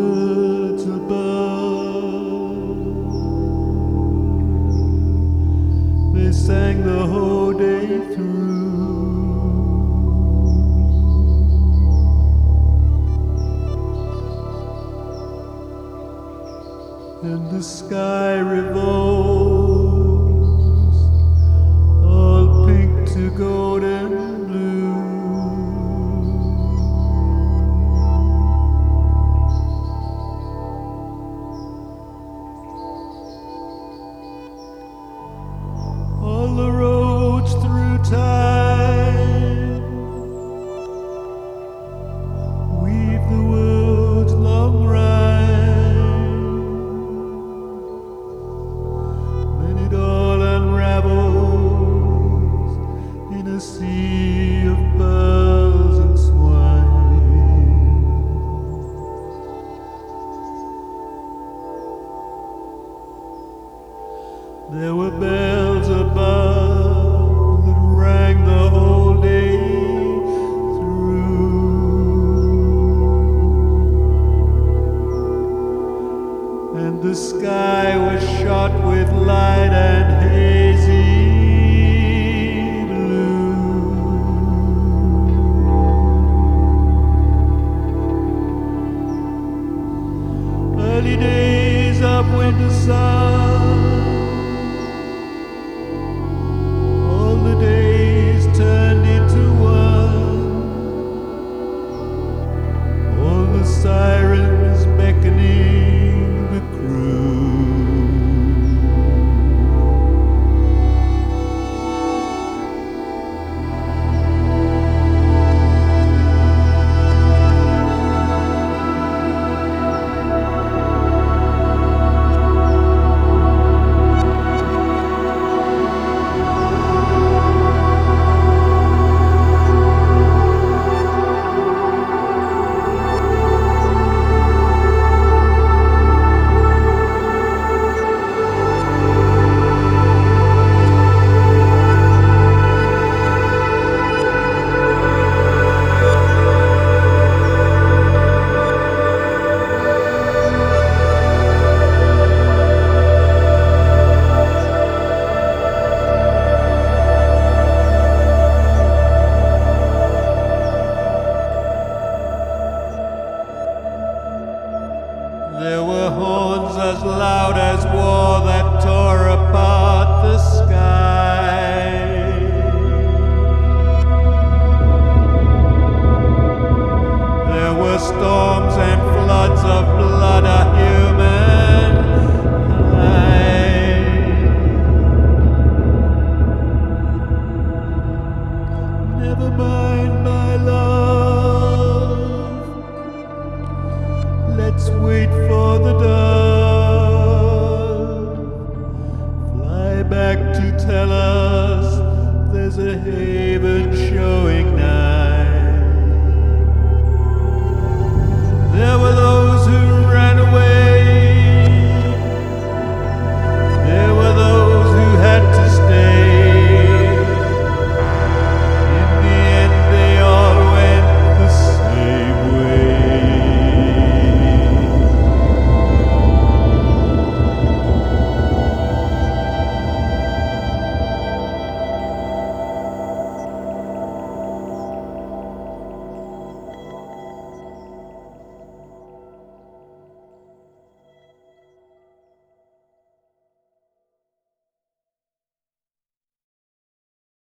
birds above, they sang the whole day through. And the sky revolves, all pink to golden blue. All the roads through time weave the world's long rhyme. Then it all unravels in a sea of pearls and swine. There were bells above that rang the whole day through, and the sky was shot with light and hazy blue. Early days of winter sun, all the days turned into one, all the sirens beckoning the crew. There were horns as loud as war that tore apart the sky. There were storms and floods of blood, a human high. Never mind, my love, let's wait for the dove. Fly back to tell us there's a haze.